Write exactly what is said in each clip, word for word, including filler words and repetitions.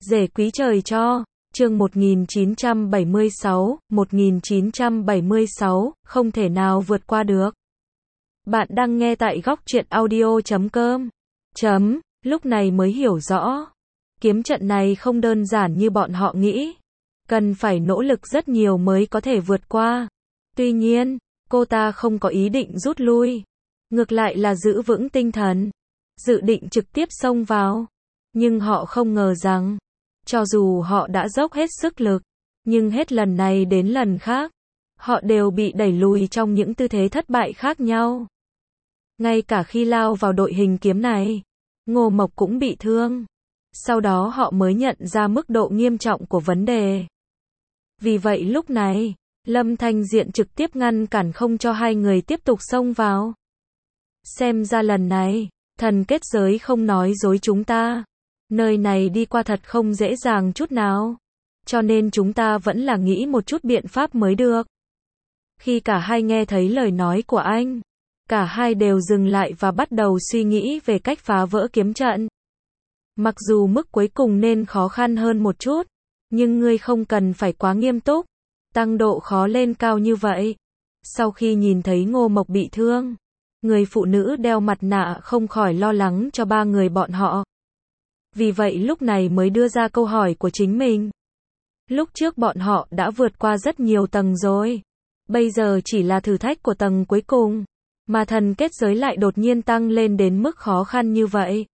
Rể quý trời cho, chương một nghìn chín trăm bảy mươi sáu, một nghìn chín trăm bảy mươi sáu, không thể nào vượt qua được. Bạn đang nghe tại góc truyện audio chấm com. Chấm, lúc này mới hiểu rõ. Kiếm trận này không đơn giản như bọn họ nghĩ. Cần phải nỗ lực rất nhiều mới có thể vượt qua. Tuy nhiên, cô ta không có ý định rút lui. Ngược lại là giữ vững tinh thần. Dự định trực tiếp xông vào. Nhưng họ không ngờ rằng, cho dù họ đã dốc hết sức lực, nhưng hết lần này đến lần khác, họ đều bị đẩy lùi trong những tư thế thất bại khác nhau. Ngay cả khi lao vào đội hình kiếm này, Ngô Mộc cũng bị thương. Sau đó họ mới nhận ra mức độ nghiêm trọng của vấn đề. Vì vậy lúc này, Lâm Thanh Diện trực tiếp ngăn cản không cho hai người tiếp tục xông vào. Xem ra lần này, thần kết giới không nói dối chúng ta. Nơi này đi qua thật không dễ dàng chút nào. Cho nên chúng ta vẫn là nghĩ một chút biện pháp mới được. Khi cả hai nghe thấy lời nói của anh, cả hai đều dừng lại và bắt đầu suy nghĩ về cách phá vỡ kiếm trận. Mặc dù mức cuối cùng nên khó khăn hơn một chút, nhưng ngươi không cần phải quá nghiêm túc, tăng độ khó lên cao như vậy. Sau khi nhìn thấy Ngô Mộc bị thương, người phụ nữ đeo mặt nạ không khỏi lo lắng cho ba người bọn họ. Vì vậy lúc này mới đưa ra câu hỏi của chính mình. Lúc trước bọn họ đã vượt qua rất nhiều tầng rồi. Bây giờ chỉ là thử thách của tầng cuối cùng. Mà thần kết giới lại đột nhiên tăng lên đến mức khó khăn như vậy.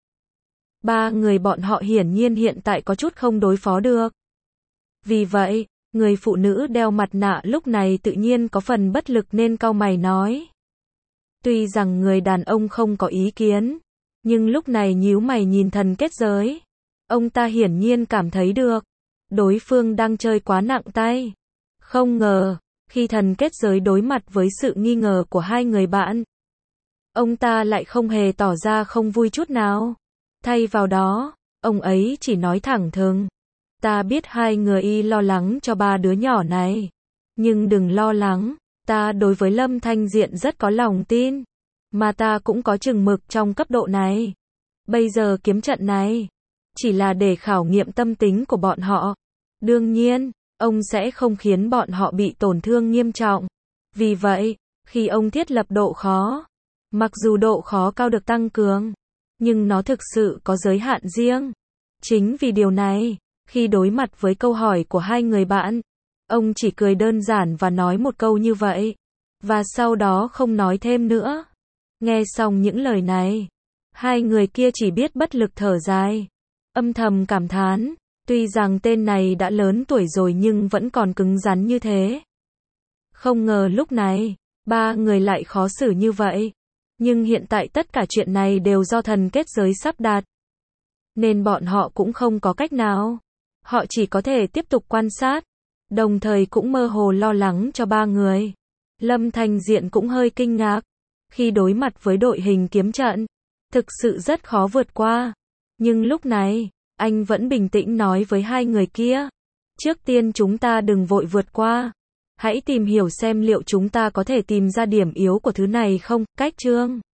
Ba người bọn họ hiển nhiên hiện tại có chút không đối phó được. Vì vậy, người phụ nữ đeo mặt nạ lúc này tự nhiên có phần bất lực nên cau mày nói. Tuy rằng người đàn ông không có ý kiến, nhưng lúc này nhíu mày nhìn thần kết giới. Ông ta hiển nhiên cảm thấy được. Đối phương đang chơi quá nặng tay. Không ngờ, khi thần kết giới đối mặt với sự nghi ngờ của hai người bạn, ông ta lại không hề tỏ ra không vui chút nào. Thay vào đó, ông ấy chỉ nói thẳng thừng. Ta biết hai người y lo lắng cho ba đứa nhỏ này. Nhưng đừng lo lắng, ta đối với Lâm Thanh Diện rất có lòng tin. Mà ta cũng có chừng mực trong cấp độ này. Bây giờ kiếm trận này chỉ là để khảo nghiệm tâm tính của bọn họ. Đương nhiên, ông sẽ không khiến bọn họ bị tổn thương nghiêm trọng. Vì vậy, khi ông thiết lập độ khó, mặc dù độ khó cao được tăng cường, nhưng nó thực sự có giới hạn riêng. Chính vì điều này, khi đối mặt với câu hỏi của hai người bạn, ông chỉ cười đơn giản và nói một câu như vậy. Và sau đó không nói thêm nữa. Nghe xong những lời này, hai người kia chỉ biết bất lực thở dài, âm thầm cảm thán, tuy rằng tên này đã lớn tuổi rồi nhưng vẫn còn cứng rắn như thế. Không ngờ lúc này, ba người lại khó xử như vậy. Nhưng hiện tại tất cả chuyện này đều do thần kết giới sắp đặt. Nên bọn họ cũng không có cách nào. Họ chỉ có thể tiếp tục quan sát, đồng thời cũng mơ hồ lo lắng cho ba người. Lâm Thanh Diện cũng hơi kinh ngạc. Khi đối mặt với đội hình kiếm trận, thực sự rất khó vượt qua. Nhưng lúc này, anh vẫn bình tĩnh nói với hai người kia. Trước tiên chúng ta đừng vội vượt qua. Hãy tìm hiểu xem liệu chúng ta có thể tìm ra điểm yếu của thứ này không. Cách chương